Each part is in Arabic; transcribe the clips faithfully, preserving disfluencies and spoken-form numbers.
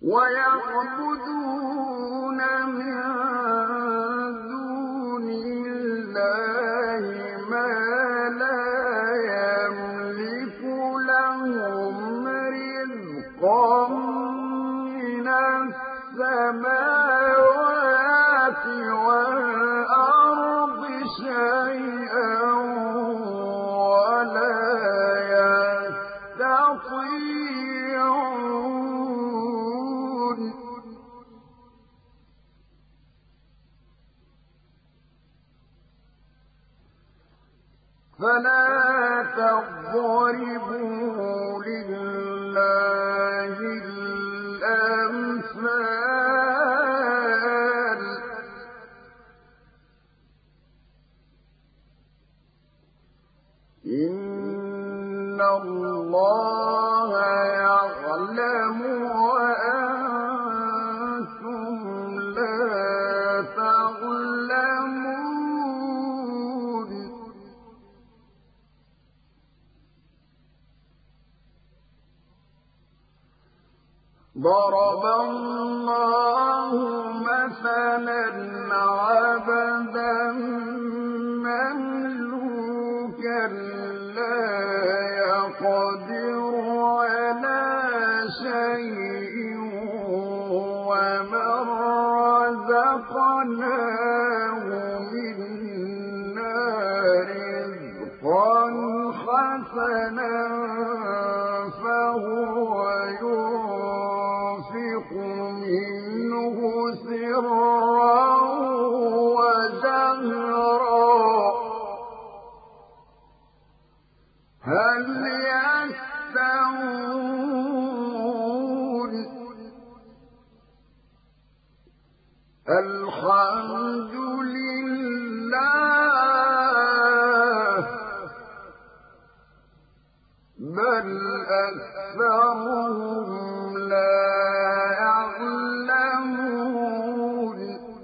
ويعبدون من دون الله ما لا يملك لهم رزقا من السماوات والأرض شيئا ولا يستطيعون. فلا تضربوا لله الأمثال إن الله يعلم وأنتم لا تعلمون. ضرب الله مثلا عبدا مملوكا لا يقدر على شيء ومن رزقناه منا رزقا حسنا فهو ينفق منه سرا وجهرا هل يستوون؟ الحمد لله بل أكثرهم لا يعلمون.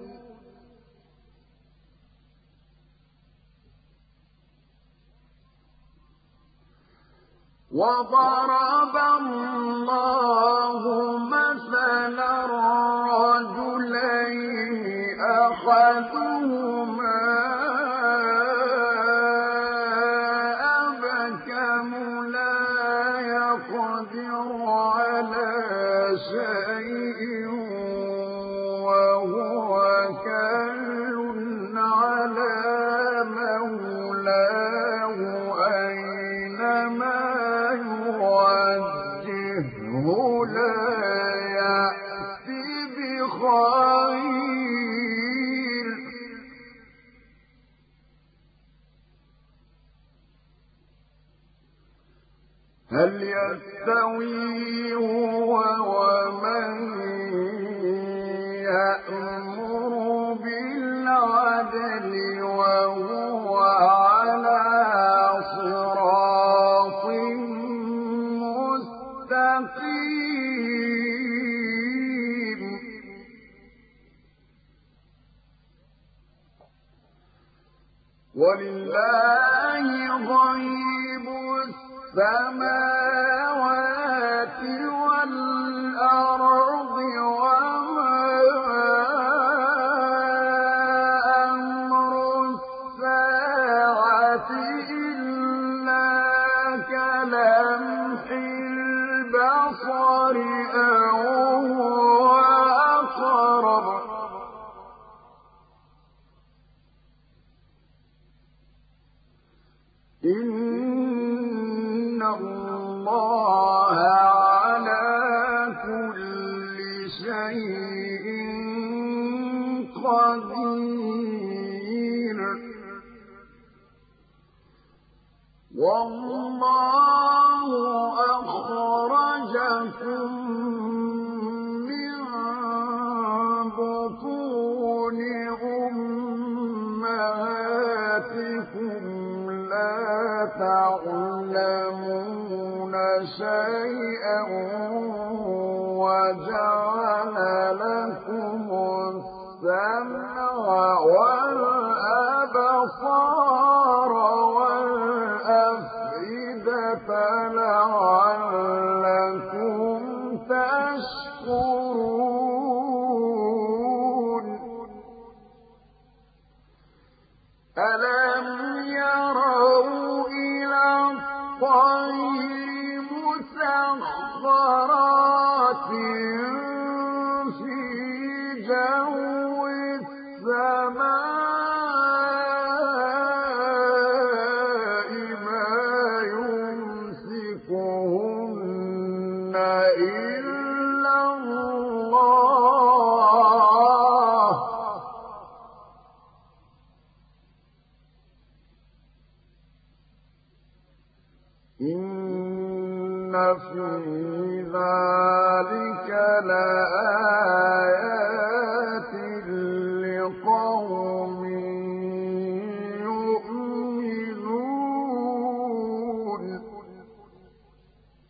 وضرب الله مثلا رجلين أحدهما أبكم لا يقدر على شيء وهو كل على مولاه أينما يوجهه لا يأتي بخير. هل يستوي هو ومن يأمر بالعدل وهو على صراط مستقيم؟ ولله غيب السماوات والأرض وما أمر الساعة إلا كلمح البصر أو هو أقرب. إن الله على كل شيء قدير. والله أخرجكم من بطون أمهاتكم لا تعلمون شيئا وجعل لكم السمع والأبصار والأفئدة لعلكم تشكرون. مسخرات في جو السماء ما يمسكهن إلا الله إن في ذلك لآيات